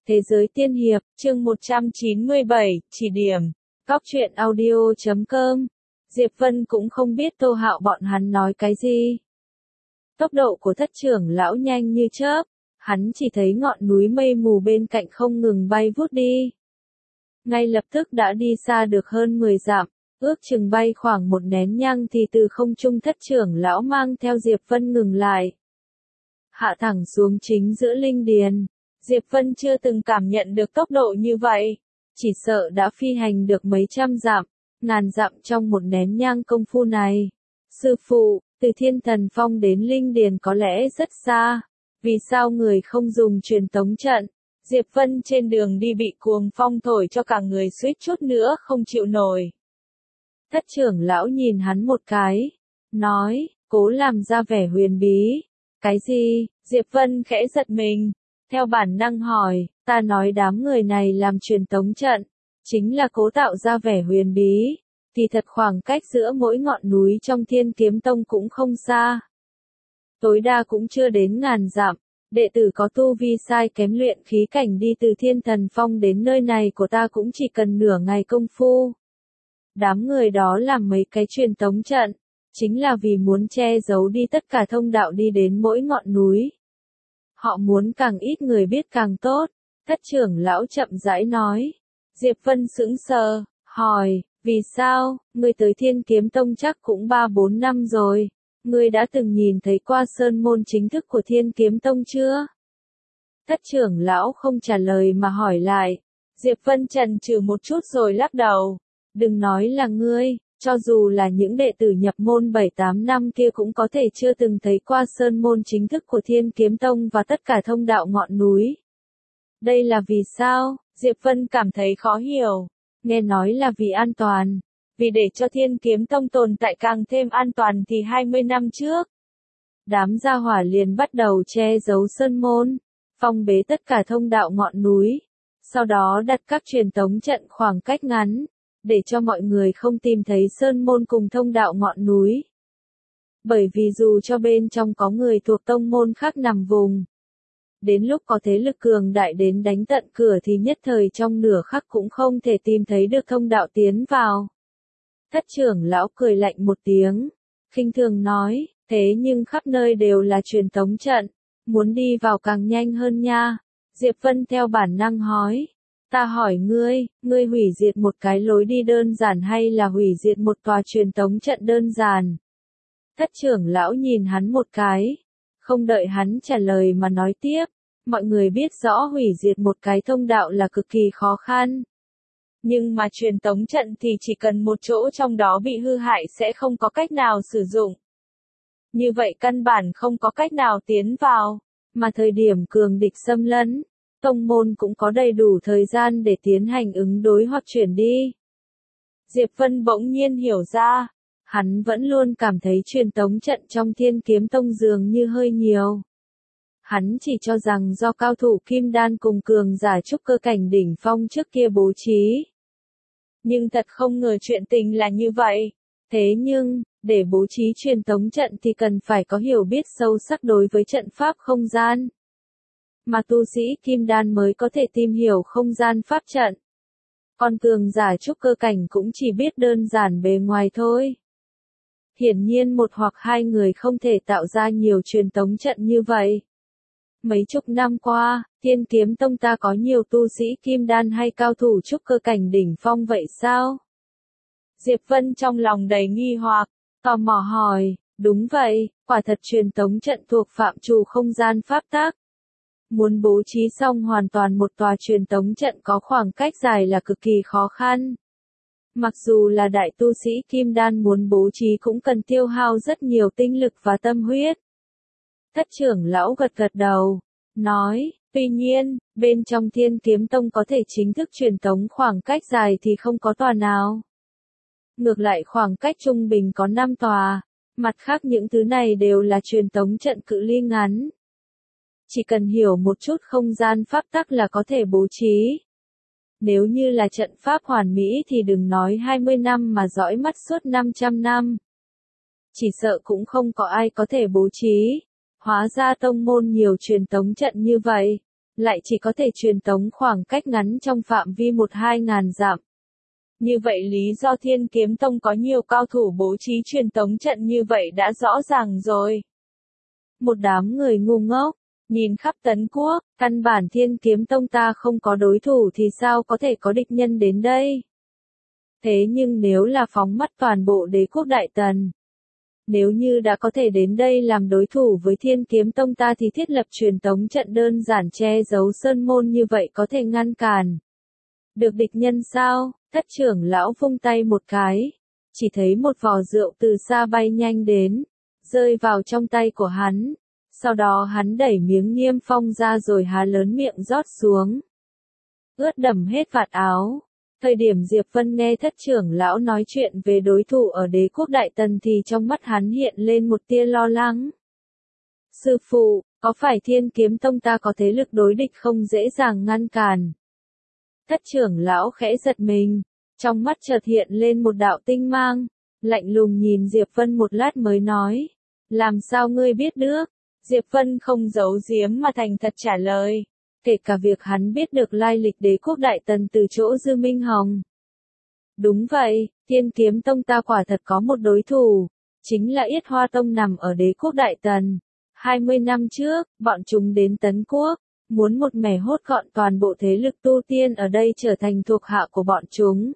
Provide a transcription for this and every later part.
Thế giới tiên hiệp, chương 197, chỉ điểm. Cóc truyện audio.com. Diệp Vân cũng không biết Tô Hạo bọn hắn nói cái gì. Tốc độ của thất trưởng lão nhanh như chớp, hắn chỉ thấy ngọn núi mây mù bên cạnh không ngừng bay vút đi. Ngay lập tức đã đi xa được hơn 10 dặm, ước chừng bay khoảng một nén nhang thì từ không trung thất trưởng lão mang theo Diệp Vân ngừng lại. Hạ thẳng xuống chính giữa linh điền. Diệp Vân chưa từng cảm nhận được tốc độ như vậy, chỉ sợ đã phi hành được mấy trăm dặm, ngàn dặm trong một nén nhang công phu này. Sư phụ, từ Thiên Thần Phong đến linh điền có lẽ rất xa, vì sao người không dùng truyền tống trận? Diệp Vân trên đường đi bị cuồng phong thổi cho cả người suýt chút nữa không chịu nổi. Thất trưởng lão nhìn hắn một cái, nói, cố làm ra vẻ huyền bí. Cái gì? Diệp Vân khẽ giật mình. Theo bản năng hỏi, ta nói đám người này làm truyền tống trận, chính là cố tạo ra vẻ huyền bí, thì thật khoảng cách giữa mỗi ngọn núi trong Thiên Kiếm Tông cũng không xa. Tối đa cũng chưa đến ngàn dặm, đệ tử có tu vi sai kém luyện khí cảnh đi từ Thiên Thần Phong đến nơi này của ta cũng chỉ cần nửa ngày công phu. Đám người đó làm mấy cái truyền tống trận, chính là vì muốn che giấu đi tất cả thông đạo đi đến mỗi ngọn núi. Họ muốn càng ít người biết càng tốt, thất trưởng lão chậm rãi nói. Diệp Vân sững sờ, hỏi, vì sao, ngươi tới Thiên Kiếm Tông chắc cũng 3-4 năm rồi, ngươi đã từng nhìn thấy qua sơn môn chính thức của Thiên Kiếm Tông chưa? Thất trưởng lão không trả lời mà hỏi lại. Diệp Vân chần chừ một chút rồi lắc đầu, đừng nói là ngươi. Cho dù là những đệ tử nhập môn 7-8 năm kia cũng có thể chưa từng thấy qua sơn môn chính thức của Thiên Kiếm Tông và tất cả thông đạo ngọn núi. Đây là vì sao? Diệp Vân cảm thấy khó hiểu. Nghe nói là vì an toàn. Vì để cho Thiên Kiếm Tông tồn tại càng thêm an toàn thì 20 năm trước, đám gia hỏa liền bắt đầu che giấu sơn môn, phong bế tất cả thông đạo ngọn núi. Sau đó đặt các truyền tống trận khoảng cách ngắn, để cho mọi người không tìm thấy sơn môn cùng thông đạo ngọn núi. Bởi vì dù cho bên trong có người thuộc tông môn khác nằm vùng, đến lúc có thế lực cường đại đến đánh tận cửa thì nhất thời trong nửa khắc cũng không thể tìm thấy được thông đạo tiến vào. Thất trưởng lão cười lạnh một tiếng, khinh thường nói, thế nhưng khắp nơi đều là truyền tống trận, muốn đi vào càng nhanh hơn nha. Diệp Vân theo bản năng hỏi. Ta hỏi ngươi hủy diệt một cái lối đi đơn giản hay là hủy diệt một tòa truyền tống trận đơn giản? Thất trưởng lão nhìn hắn một cái, không đợi hắn trả lời mà nói tiếp, mọi người biết rõ hủy diệt một cái thông đạo là cực kỳ khó khăn. Nhưng mà truyền tống trận thì chỉ cần một chỗ trong đó bị hư hại sẽ không có cách nào sử dụng. Như vậy căn bản không có cách nào tiến vào, mà thời điểm cường địch xâm lấn, tông môn cũng có đầy đủ thời gian để tiến hành ứng đối hoặc chuyển đi. Diệp Vân bỗng nhiên hiểu ra, hắn vẫn luôn cảm thấy truyền tống trận trong Thiên Kiếm Tông dường như hơi nhiều. Hắn chỉ cho rằng do cao thủ kim đan cùng cường giả trúc cơ cảnh đỉnh phong trước kia bố trí. Nhưng thật không ngờ chuyện tình là như vậy. Thế nhưng, để bố trí truyền tống trận thì cần phải có hiểu biết sâu sắc đối với trận pháp không gian. Mà tu sĩ kim đan mới có thể tìm hiểu không gian pháp trận. Còn cường giả trúc cơ cảnh cũng chỉ biết đơn giản bề ngoài thôi. Hiển nhiên một hoặc hai người không thể tạo ra nhiều truyền tống trận như vậy. Mấy chục năm qua, Thiên Kiếm Tông ta có nhiều tu sĩ kim đan hay cao thủ trúc cơ cảnh đỉnh phong vậy sao? Diệp Vân trong lòng đầy nghi hoặc, tò mò hỏi, đúng vậy, quả thật truyền tống trận thuộc phạm trù không gian pháp tắc. Muốn bố trí xong hoàn toàn một tòa truyền tống trận có khoảng cách dài là cực kỳ khó khăn. Mặc dù là đại tu sĩ kim đan muốn bố trí cũng cần tiêu hao rất nhiều tinh lực và tâm huyết. Thất trưởng lão gật gật đầu, nói, tuy nhiên, bên trong Thiên Kiếm Tông có thể chính thức truyền tống khoảng cách dài thì không có tòa nào. Ngược lại khoảng cách trung bình có 5 tòa, mặt khác những thứ này đều là truyền tống trận cự ly ngắn. Chỉ cần hiểu một chút không gian pháp tắc là có thể bố trí. Nếu như là trận pháp hoàn mỹ thì đừng nói 20 năm mà dõi mắt suốt 500 năm. Chỉ sợ cũng không có ai có thể bố trí. Hóa ra tông môn nhiều truyền tống trận như vậy. lại chỉ có thể truyền tống khoảng cách ngắn trong phạm vi 1-2 ngàn dặm. Như vậy lý do Thiên Kiếm Tông có nhiều cao thủ bố trí truyền tống trận như vậy đã rõ ràng rồi. Một đám người ngu ngốc, nhìn khắp Tấn Quốc, căn bản Thiên Kiếm Tông ta không có đối thủ thì sao có thể có địch nhân đến đây. Thế nhưng nếu là phóng mắt toàn bộ đế quốc Đại Tần, nếu như đã có thể đến đây làm đối thủ với Thiên Kiếm Tông ta thì thiết lập truyền tống trận đơn giản che giấu sơn môn như vậy có thể ngăn cản được địch nhân sao? Thất trưởng lão vung tay một cái, chỉ thấy một vò rượu từ xa bay nhanh đến, rơi vào trong tay của hắn. Sau đó hắn đẩy miếng Niêm Phong ra rồi há lớn miệng rót xuống, ướt đẫm hết vạt áo. Thời điểm Diệp Vân nghe thất trưởng lão nói chuyện về đối thủ ở đế quốc Đại Tần thì trong mắt hắn hiện lên một tia lo lắng. Sư phụ, có phải Thiên Kiếm Tông ta có thế lực đối địch không dễ dàng ngăn cản? Thất trưởng lão khẽ giật mình, trong mắt chợt hiện lên một đạo tinh mang, lạnh lùng nhìn Diệp Vân một lát mới nói, làm sao ngươi biết được? Diệp Vân không giấu giếm mà thành thật trả lời, kể cả việc hắn biết được lai lịch đế quốc Đại Tần từ chỗ Dư Minh Hồng. Đúng vậy, Thiên Kiếm Tông ta quả thật có một đối thủ, chính là Yết Hoa Tông nằm ở đế quốc Đại Tần. 20 năm trước, bọn chúng đến Tấn Quốc, muốn một mẻ hốt gọn toàn bộ thế lực tu tiên ở đây trở thành thuộc hạ của bọn chúng.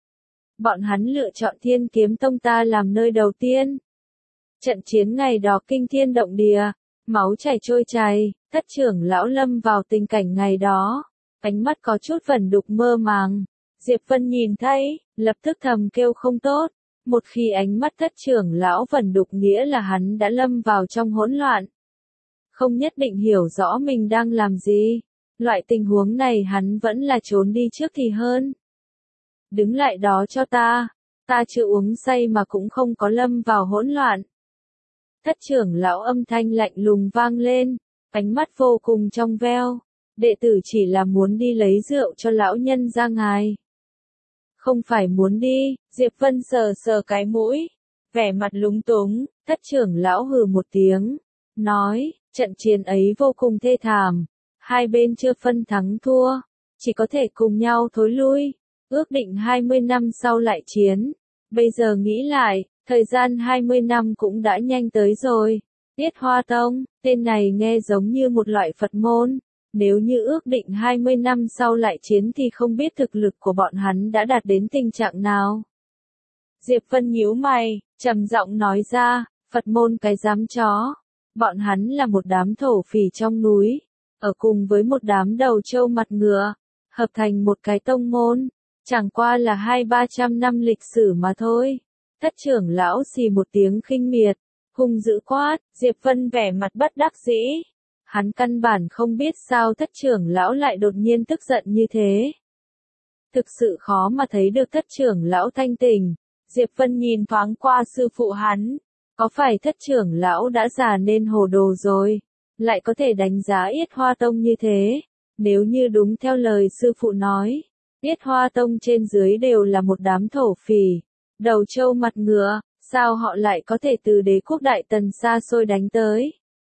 Bọn hắn lựa chọn Thiên Kiếm Tông ta làm nơi đầu tiên. Trận chiến ngày đó kinh thiên động địa, máu chảy trôi chảy, thất trưởng lão lâm vào tình cảnh ngày đó, ánh mắt có chút vẩn đục mơ màng. Diệp Vân nhìn thấy, lập tức thầm kêu không tốt, một khi ánh mắt thất trưởng lão vẩn đục nghĩa là hắn đã lâm vào trong hỗn loạn. Không nhất định hiểu rõ mình đang làm gì, loại tình huống này hắn vẫn là trốn đi trước thì hơn. Đứng lại đó cho ta chưa uống say mà cũng không có lâm vào hỗn loạn. Thất trưởng lão âm thanh lạnh lùng vang lên, ánh mắt vô cùng trong veo, đệ tử chỉ là muốn đi lấy rượu cho lão nhân ra ngài. Không phải muốn đi, Diệp Vân sờ sờ cái mũi, vẻ mặt lúng túng, thất trưởng lão hừ một tiếng, nói, trận chiến ấy vô cùng thê thảm, hai bên chưa phân thắng thua, chỉ có thể cùng nhau thối lui, ước định 20 năm sau lại chiến. Bây giờ nghĩ lại, thời gian 20 năm cũng đã nhanh tới rồi. Yết Hoa Tông, tên này nghe giống như một loại Phật môn, nếu như ước định 20 năm sau lại chiến thì không biết thực lực của bọn hắn đã đạt đến tình trạng nào. Diệp Vân nhíu mày, trầm giọng nói ra, Phật môn cái dám chó. Bọn hắn là một đám thổ phỉ trong núi, ở cùng với một đám đầu trâu mặt ngựa, hợp thành một cái tông môn, chẳng qua là 200-300 năm lịch sử mà thôi. Thất trưởng lão xì một tiếng khinh miệt, hung dữ quát, Diệp Vân vẻ mặt bất đắc dĩ. Hắn căn bản không biết sao thất trưởng lão lại đột nhiên tức giận như thế. Thực sự khó mà thấy được thất trưởng lão thanh tỉnh. Diệp Vân nhìn thoáng qua sư phụ hắn. Có phải thất trưởng lão đã già nên hồ đồ rồi, lại có thể đánh giá Yết Hoa Tông như thế? Nếu như đúng theo lời sư phụ nói, Yết Hoa Tông trên dưới đều là một đám thổ phỉ, đầu trâu mặt ngựa, sao họ lại có thể từ đế quốc Đại Tần xa xôi đánh tới?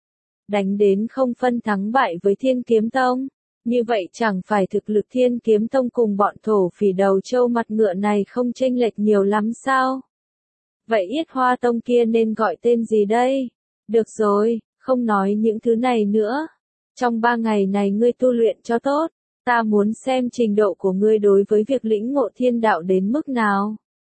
Đánh đến không phân thắng bại với Thiên Kiếm Tông, như vậy chẳng phải thực lực Thiên Kiếm Tông cùng bọn thổ phỉ đầu trâu mặt ngựa này không chênh lệch nhiều lắm sao? Vậy Yết Hoa Tông kia nên gọi tên gì đây? Được rồi, không nói những thứ này nữa. Trong 3 ngày này ngươi tu luyện cho tốt, ta muốn xem trình độ của ngươi đối với việc lĩnh ngộ thiên đạo đến mức nào.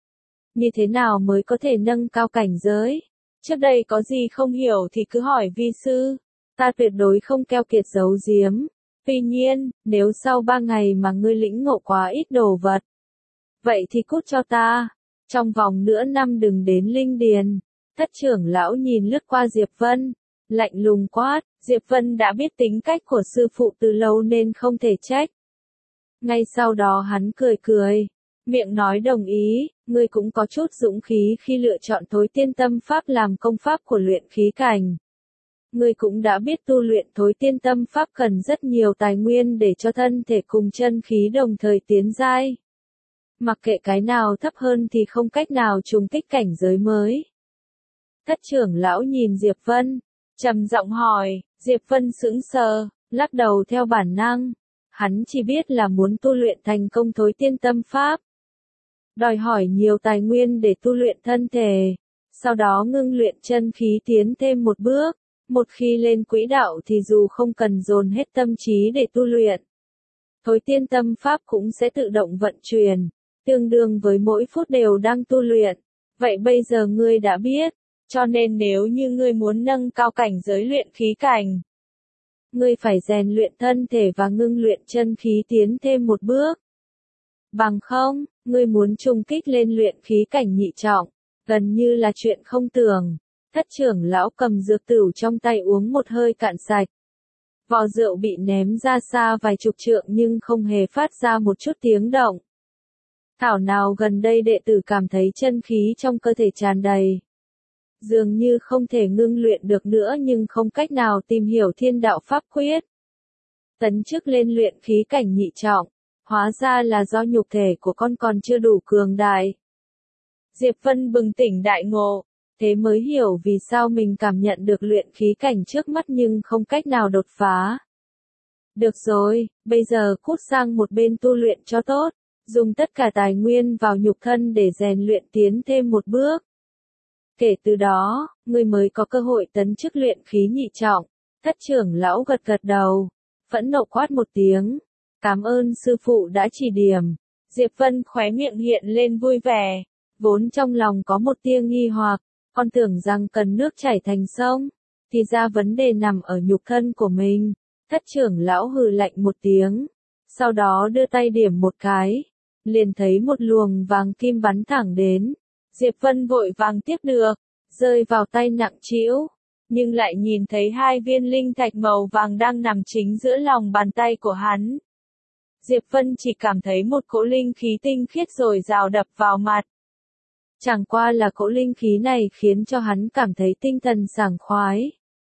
Như thế nào mới có thể nâng cao cảnh giới? Trước đây có gì không hiểu thì cứ hỏi vi sư, ta tuyệt đối không keo kiệt giấu giếm. Tuy nhiên, nếu sau 3 ngày mà ngươi lĩnh ngộ quá ít đồ vật, vậy thì cút cho ta. Trong vòng nửa năm đừng đến Linh Điền. Thất trưởng lão nhìn lướt qua Diệp Vân, lạnh lùng quát, Diệp Vân đã biết tính cách của sư phụ từ lâu nên không thể trách. Ngay sau đó hắn cười cười, miệng nói đồng ý, ngươi cũng có chút dũng khí khi lựa chọn Thối Tiên Tâm Pháp làm công pháp của luyện khí cảnh. Ngươi cũng đã biết tu luyện Thối Tiên Tâm Pháp cần rất nhiều tài nguyên để cho thân thể cùng chân khí đồng thời tiến giai. Mặc kệ cái nào thấp hơn thì không cách nào trùng kích cảnh giới mới. Thất trưởng lão nhìn Diệp Vân, trầm giọng hỏi, Diệp Vân sững sờ, Lắc đầu theo bản năng, hắn chỉ biết là muốn tu luyện thành công thối tiên tâm pháp. Đòi hỏi nhiều tài nguyên để tu luyện thân thể, sau đó ngưng luyện chân khí tiến thêm một bước. Một khi lên quỹ đạo thì dù không cần dồn hết tâm trí để tu luyện, thối tiên tâm pháp cũng sẽ tự động vận chuyển, tương đương với mỗi phút đều đang tu luyện. Vậy bây giờ ngươi đã biết, cho nên nếu như ngươi muốn nâng cao cảnh giới luyện khí cảnh, ngươi phải rèn luyện thân thể và ngưng luyện chân khí tiến thêm một bước. Bằng không, ngươi muốn trùng kích lên luyện khí cảnh nhị trọng, gần như là chuyện không tưởng. Thất trưởng lão cầm dược tửu trong tay uống một hơi cạn sạch. Vò rượu bị ném ra xa vài chục trượng nhưng không hề phát ra một chút tiếng động. Thảo nào gần đây đệ tử cảm thấy chân khí trong cơ thể tràn đầy. Dường như không thể ngưng luyện được nữa nhưng không cách nào tìm hiểu thiên đạo pháp quyết. Tấn chức lên luyện khí cảnh nhị trọng, hóa ra là do nhục thể của con còn chưa đủ cường đại. Diệp Vân bừng tỉnh đại ngộ, thế mới hiểu vì sao mình cảm nhận được luyện khí cảnh trước mắt nhưng không cách nào đột phá. Được rồi, bây giờ cút sang một bên tu luyện cho tốt, dùng tất cả tài nguyên vào nhục thân để rèn luyện tiến thêm một bước. Kể từ đó, ngươi mới có cơ hội tấn chức luyện khí nhị trọng. Thất trưởng lão gật gật đầu, phẫn nộ quát một tiếng. Cảm ơn sư phụ đã chỉ điểm. Diệp Vân khóe miệng hiện lên vui vẻ, vốn trong lòng có một tia nghi hoặc, con tưởng rằng cần nước chảy thành sông, thì ra vấn đề nằm ở nhục thân của mình. Thất trưởng lão hừ lạnh một tiếng, sau đó đưa tay điểm một cái, liền thấy một luồng vàng kim bắn thẳng đến. Diệp Vân vội vàng tiếp được, rơi vào tay nặng trĩu, nhưng lại nhìn thấy hai viên linh thạch màu vàng đang nằm chính giữa lòng bàn tay của hắn. Diệp Vân chỉ cảm thấy một cỗ linh khí tinh khiết dồi dào đập vào mặt. Chẳng qua là cỗ linh khí này khiến cho hắn cảm thấy tinh thần sảng khoái.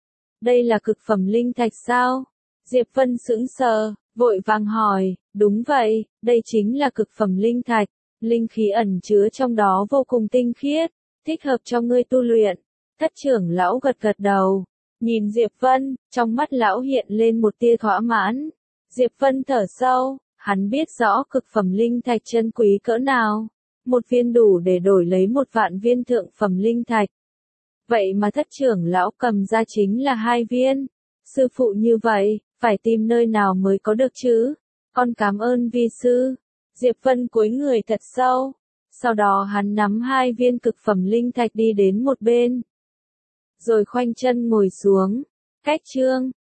Đây là cực phẩm linh thạch sao? Diệp Vân sững sờ, vội vàng hỏi, đúng vậy, đây chính là cực phẩm linh thạch, linh khí ẩn chứa trong đó vô cùng tinh khiết, thích hợp cho ngươi tu luyện. Thất trưởng lão gật gật đầu, nhìn Diệp Vân, trong mắt lão hiện lên một tia thỏa mãn. Diệp Vân thở sâu, hắn biết rõ cực phẩm linh thạch chân quý cỡ nào. Một viên đủ để đổi lấy 1.000.000 viên thượng phẩm linh thạch. Vậy mà thất trưởng lão cầm ra chính là 2 viên. Sư phụ như vậy, phải tìm nơi nào mới có được chứ? Con cảm ơn vi sư. Diệp Vân cúi người thật sâu. Sau đó hắn nắm 2 viên cực phẩm linh thạch đi đến một bên. Rồi khoanh chân ngồi xuống. Cách chương